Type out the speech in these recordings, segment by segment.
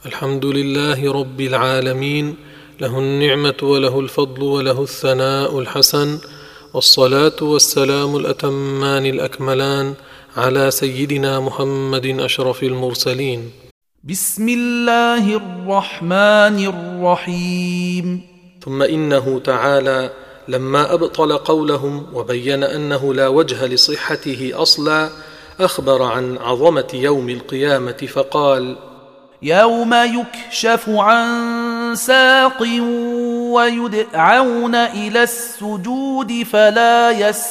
الحمد لله رب العالمين، له النعمة وله الفضل وله الثناء الحسن، والصلاة والسلام الأتمان الأكملان على سيدنا محمد أشرف المرسلين. بسم الله الرحمن الرحيم. ثم إنه تعالى لما أبطل قولهم وبين أنه لا وجه لصحته أصلا، أخبر عن عظمة يوم القيامة فقال: يوم يكشف عن ساق ويدعون إلى السجود فلا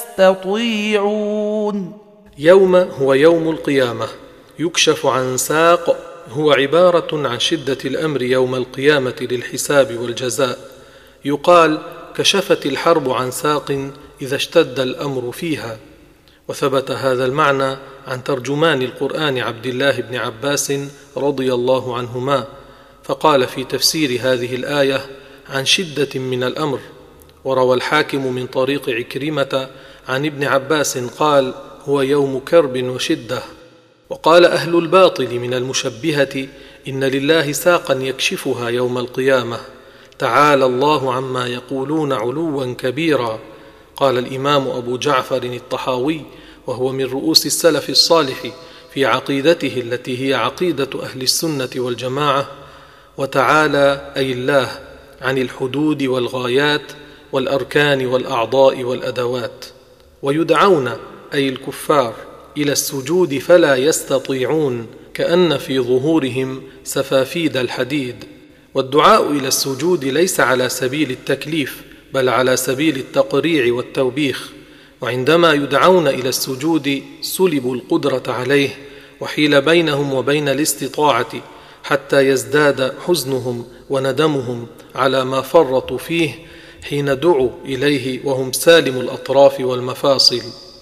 يستطيعون. يوم هو يوم القيامة، يكشف عن ساق هو عبارة عن شدة الأمر يوم القيامة للحساب والجزاء. يقال: كشفت الحرب عن ساق إذا اشتد الأمر فيها. وثبت هذا المعنى عن ترجمان القرآن عبد الله بن عباس رضي الله عنهما، فقال في تفسير هذه الآية: عن شدة من الأمر. وروى الحاكم من طريق عكرمة عن ابن عباس قال: هو يوم كرب وشدة. وقال أهل الباطل من المشبهة: إن لله ساقا يكشفها يوم القيامة، تعالى الله عما يقولون علوا كبيرا. قال الإمام أبو جعفر الطحاوي، وهو من رؤوس السلف الصالح في عقيدته التي هي عقيدة أهل السنة والجماعة: وتعالى أي الله عن الحدود والغايات والأركان والأعضاء والأدوات. ويدعون أي الكفار إلى السجود فلا يستطيعون، كأن في ظهورهم سفافيد الحديد. والدعاء إلى السجود ليس على سبيل التكليف، بل على سبيل التقريع والتوبيخ. وعندما يدعون إلى السجود سلبوا القدرة عليه، وحيل بينهم وبين الاستطاعة، حتى يزداد حزنهم وندمهم على ما فرطوا فيه حين دعوا إليه وهم سالم الأطراف والمفاصل.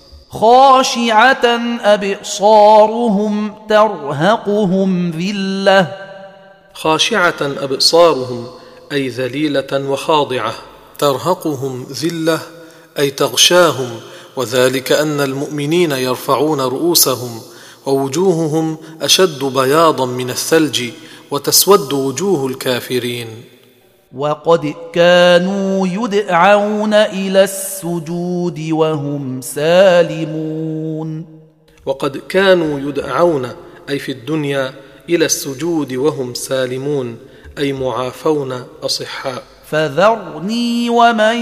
خاشعة أبصارهم ترهقهم ذلة. خاشعة أبصارهم أي ذليلة وخاضعة، ترهقهم ذلة أي تغشاهم، وذلك أن المؤمنين يرفعون رؤوسهم ووجوههم أشد بياضا من الثلج، وتسود وجوه الكافرين. وقد كانوا يدعون إلى السجود وهم سالمون. وقد كانوا يدعون أي في الدنيا إلى السجود وهم سالمون، أي معافون أصحاء. فذرني ومن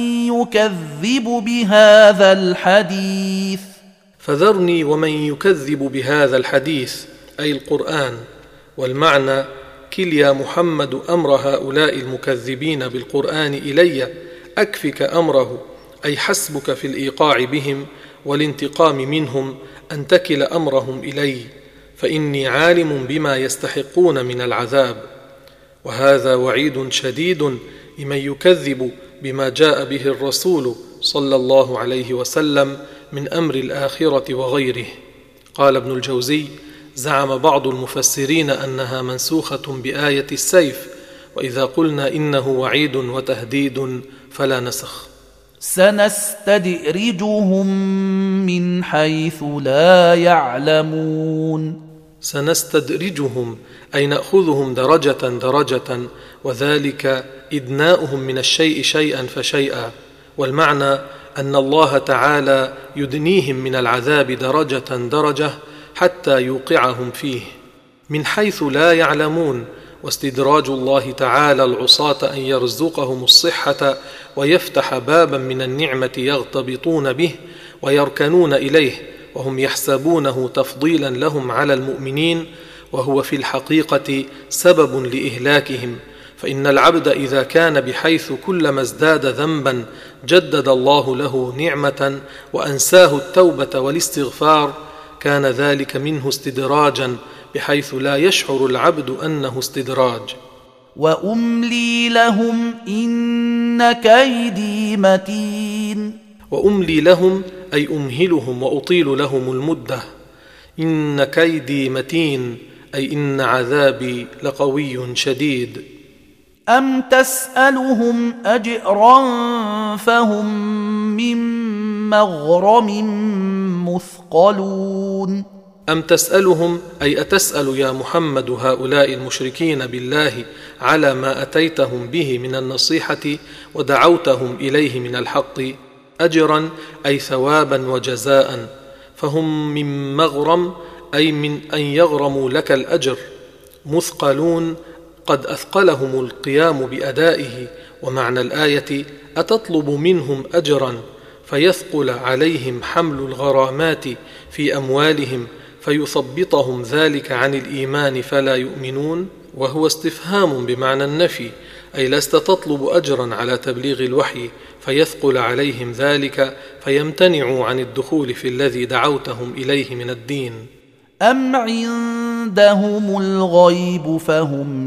يكذب بهذا الحديث. فذرني ومن يكذب بهذا الحديث أي القرآن. والمعنى: كل يا محمد أمر هؤلاء المكذبين بالقرآن إلي، أكفك أمره، أي حسبك في الإيقاع بهم والانتقام منهم أن تكل أمرهم إلي، فإني عالم بما يستحقون من العذاب. وهذا وعيد شديد لمن يكذب بما جاء به الرسول صلى الله عليه وسلم من أمر الآخرة وغيره. قال ابن الجوزي: زعم بعض المفسرين أنها منسوخة بآية السيف، وإذا قلنا إنه وعيد وتهديد فلا نسخ. سنستدرجهم من حيث لا يعلمون. سنستدرجهم أي نأخذهم درجة درجة، وذلك إدناؤهم من الشيء شيئا فشيئا. والمعنى أن الله تعالى يدنيهم من العذاب درجة درجة حتى يوقعهم فيه من حيث لا يعلمون. واستدراج الله تعالى العصاة أن يرزقهم الصحة ويفتح بابا من النعمة يغتبطون به ويركنون إليه، وهم يحسبونه تفضيلا لهم على المؤمنين، وهو في الحقيقة سبب لإهلاكهم. فإن العبد إذا كان بحيث كلما ازداد ذنبا جدد الله له نعمة وأنساه التوبة والاستغفار، كان ذلك منه استدراجا بحيث لا يشعر العبد أنه استدراج. وأملي لهم إن كيدي متين. وأملي لهم أي أمهلهم وأطيل لهم المدة. إن كيدي متين أي إن عذابي لقوي شديد. أم تسألهم أجرا فهم من مغرم مثقلون. أم تسألهم أي أتسأل يا محمد هؤلاء المشركين بالله على ما أتيتهم به من النصيحة ودعوتهم إليه من الحق أجرا أي ثوابا وجزاء، فهم من مغرم أي من أن يغرموا لك الأجر، مثقلون قد أثقلهم القيام بأدائه. ومعنى الآية أتطلب منهم أجرا فيثقل عليهم حمل الغرامات في أموالهم فيثبطهم ذلك عن الإيمان فلا يؤمنون، وهو استفهام بمعنى النفي، أي لست تطلب أجرا على تبليغ الوحي فيثقل عليهم ذلك فيمتنعوا عن الدخول في الذي دعوتهم إليه من الدين. أم عندهم الغيب فهم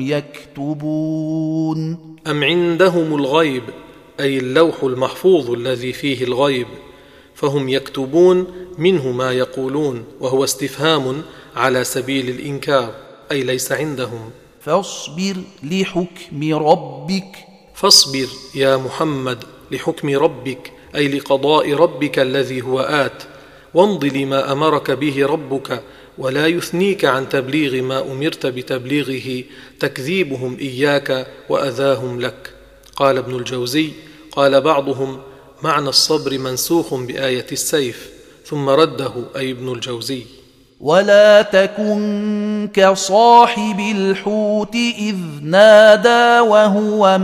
يكتبون. أم عندهم الغيب أي اللوح المحفوظ الذي فيه الغيب، فهم يكتبون منه ما يقولون، وهو استفهام على سبيل الإنكار، أي ليس عندهم. فاصبر لحكم ربك. فاصبر يا محمد لحكم ربك أي لقضاء ربك الذي هو آت، وامض لما أمرك به ربك، ولا يثنيك عن تبليغ ما أمرت بتبليغه تكذيبهم إياك وأذاهم لك. قال ابن الجوزي: قال بعضهم: معنى الصبر منسوخ بآية السيف، ثم رده أي ابن الجوزي: ولا تكن كصاحب الحوت إذ نادى وهو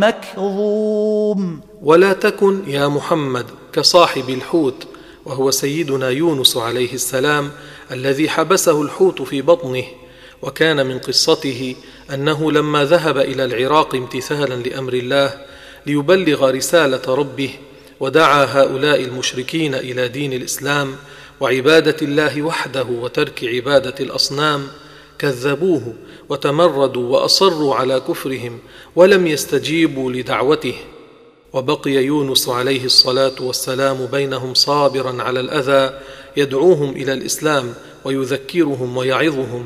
مكظوم. ولا تكن يا محمد كصاحب الحوت، وهو سيدنا يونس عليه السلام الذي حبسه الحوت في بطنه. وكان من قصته أنه لما ذهب إلى العراق امتثالا لأمر الله ليبلغ رسالة ربه ودعا هؤلاء المشركين إلى دين الإسلام وعبادة الله وحده وترك عبادة الأصنام، كذبوه وتمردوا وأصروا على كفرهم ولم يستجيبوا لدعوته. وبقي يونس عليه الصلاة والسلام بينهم صابرا على الأذى، يدعوهم إلى الإسلام ويذكرهم ويعظهم،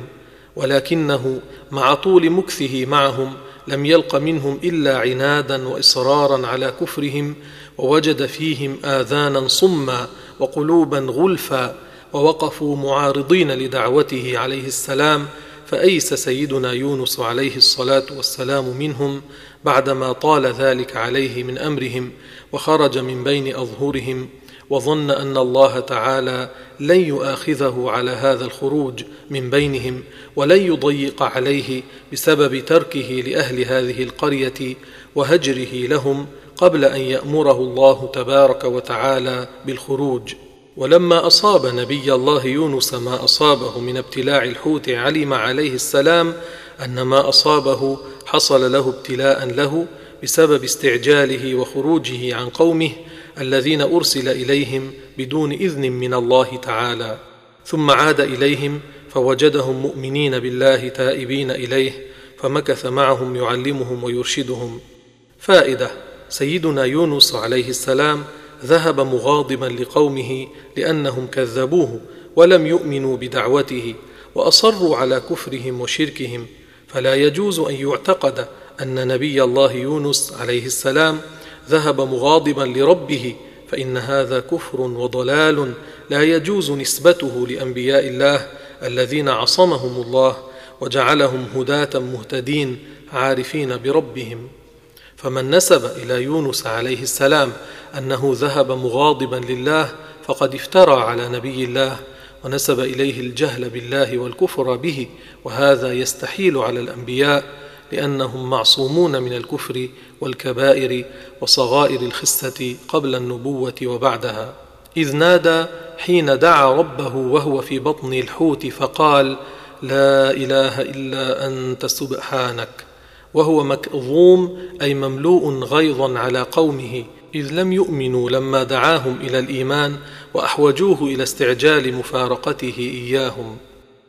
ولكنه مع طول مكثه معهم لم يلق منهم إلا عنادا وإصرارا على كفرهم، ووجد فيهم آذانا صما وقلوبا غلفا، ووقفوا معارضين لدعوته عليه السلام. فأيس سيدنا يونس عليه الصلاة والسلام منهم بعدما طال ذلك عليه من أمرهم، وخرج من بين أظهرهم، وظن أن الله تعالى لن يؤاخذه على هذا الخروج من بينهم ولن يضيق عليه بسبب تركه لأهل هذه القرية وهجره لهم قبل أن يأمره الله تبارك وتعالى بالخروج. ولما أصاب نبي الله يونس ما أصابه من ابتلاع الحوت، علم عليه السلام أن ما أصابه حصل له ابتلاء له بسبب استعجاله وخروجه عن قومه الذين أرسل إليهم بدون إذن من الله تعالى. ثم عاد إليهم فوجدهم مؤمنين بالله تائبين إليه، فمكث معهم يعلمهم ويرشدهم. فائدة: سيدنا يونس عليه السلام ذهب مغاضبا لقومه لأنهم كذبوه ولم يؤمنوا بدعوته وأصروا على كفرهم وشركهم، فلا يجوز أن يعتقد أن نبي الله يونس عليه السلام ذهب مغاضبا لربه، فإن هذا كفر وضلال لا يجوز نسبته لأنبياء الله الذين عصمهم الله وجعلهم هداة مهتدين عارفين بربهم. فمن نسب إلى يونس عليه السلام أنه ذهب مغاضبا لله فقد افترى على نبي الله ونسب إليه الجهل بالله والكفر به، وهذا يستحيل على الأنبياء لأنهم معصومون من الكفر والكبائر وصغائر الخسة قبل النبوة وبعدها. إذ نادى حين دعا ربه وهو في بطن الحوت فقال: لا إله إلا أنت سبحانك، وهو مكظوم أي مملوء غيظا على قومه، إذ لم يؤمنوا لما دعاهم إلى الإيمان وأحوجوه إلى استعجال مفارقته إياهم.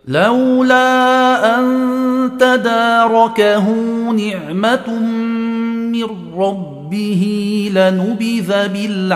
لولا أن تداركه نعمة من ربه لنبذ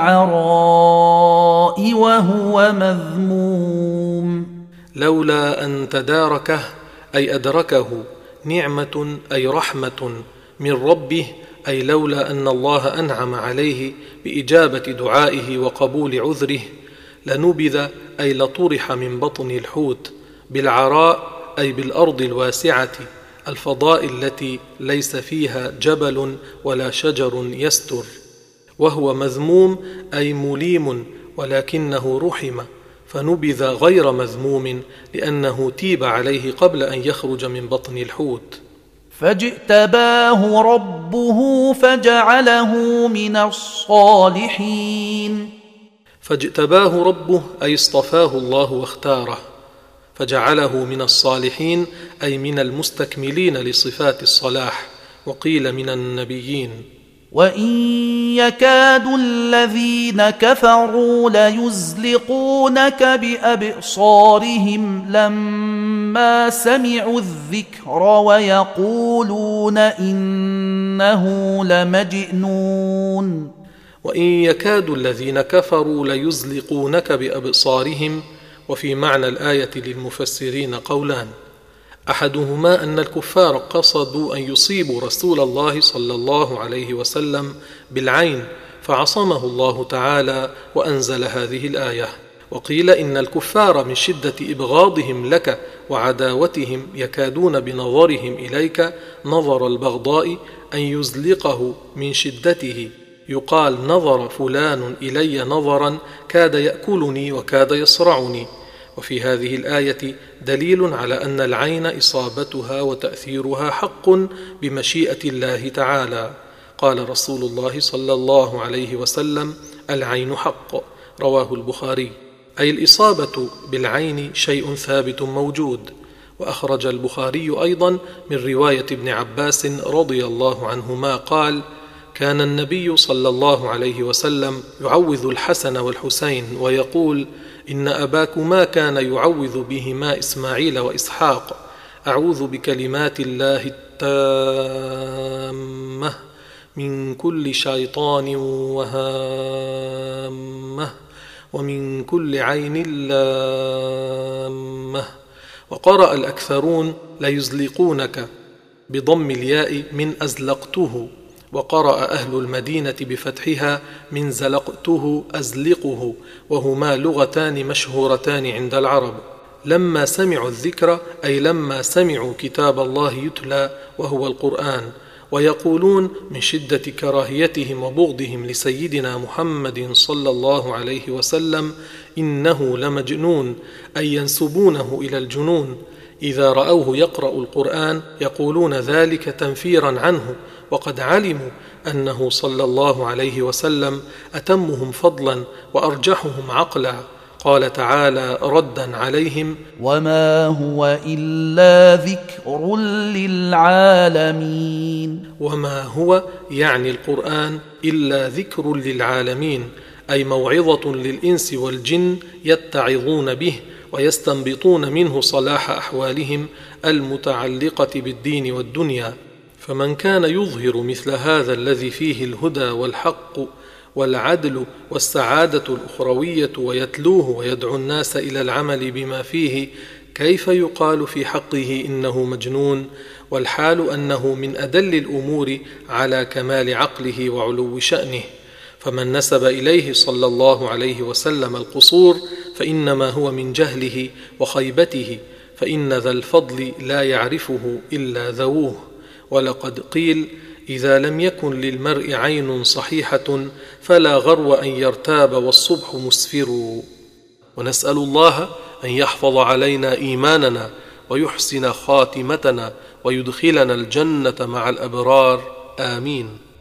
بالعراء وهو مذموم. لولا أن تداركه أي أدركه، نعمة أي رحمة من ربه، أي لولا أن الله أنعم عليه بإجابة دعائه وقبول عذره، لنبذ أي لطرح من بطن الحوت بالعراء أي بالأرض الواسعة الفضاء التي ليس فيها جبل ولا شجر يستر. وهو مذموم أي مليم، ولكنه رحم فنبذ غير مذموم لأنه تيب عليه قبل أن يخرج من بطن الحوت. فاجتباه ربه فجعله من الصالحين. فاجتباه ربه أي اصطفاه الله واختاره، فجعله من الصالحين أي من المستكملين لصفات الصلاح، وقيل من النبيين. وإن يكاد الذين كفروا ليزلقونك بأبصارهم لما سمعوا الذكر ويقولون إنه لمجنون. وإن يكاد الذين كفروا ليزلقونك بأبصارهم. وفي معنى الآية للمفسرين قولان، أحدهما أن الكفار قصدوا أن يصيبوا رسول الله صلى الله عليه وسلم بالعين فعصمه الله تعالى وأنزل هذه الآية. وقيل إن الكفار من شدة إبغاضهم لك وعداوتهم يكادون بنظرهم إليك نظر البغضاء أن يزلقه من شدته، يقال نظر فلان إلي نظرا كاد يأكلني وكاد يصرعني. وفي هذه الآية دليل على أن العين إصابتها وتأثيرها حق بمشيئة الله تعالى. قال رسول الله صلى الله عليه وسلم: العين حق، رواه البخاري، أي الإصابة بالعين شيء ثابت موجود. وأخرج البخاري أيضا من رواية ابن عباس رضي الله عنهما قال: كان النبي صلى الله عليه وسلم يعوذ الحسن والحسين ويقول: إن أباكما كان يعوذ بهما إسماعيل وإسحاق: أعوذ بكلمات الله التامة من كل شيطان وهامة ومن كل عين لامة. وقرأ الأكثرون ليزلقونك بضم الياء من أزلقته، وقرأ أهل المدينة بفتحها من زلقته أزلقه، وهما لغتان مشهورتان عند العرب. لما سمعوا الذكر أي لما سمعوا كتاب الله يتلى وهو القرآن، ويقولون من شدة كراهيتهم وبغضهم لسيدنا محمد صلى الله عليه وسلم: إنه لمجنون، أي ينسبونه إلى الجنون. إذا رأوه يقرأ القرآن يقولون ذلك تنفيرا عنه، وقد علموا أنه صلى الله عليه وسلم أتمهم فضلا وأرجحهم عقلا. قال تعالى ردا عليهم: وما هو إلا ذكر للعالمين. وما هو يعني القرآن إلا ذكر للعالمين، أي موعظة للإنس والجن يتعظون به ويستنبطون منه صلاح أحوالهم المتعلقة بالدين والدنيا. فمن كان يظهر مثل هذا الذي فيه الهدى والحق والعدل والسعادة الأخروية ويتلوه ويدعو الناس إلى العمل بما فيه، كيف يقال في حقه إنه مجنون، والحال أنه من أدل الأمور على كمال عقله وعلو شأنه؟ فمن نسب إليه صلى الله عليه وسلم القصور فإنما هو من جهله وخيبته، فإن ذا الفضل لا يعرفه إلا ذووه. ولقد قيل: إذا لم يكن للمرء عين صحيحة فلا غرو أن يرتاب والصبح مسفر. ونسأل الله أن يحفظ علينا إيماننا ويحسن خاتمتنا ويدخلنا الجنة مع الأبرار، آمين.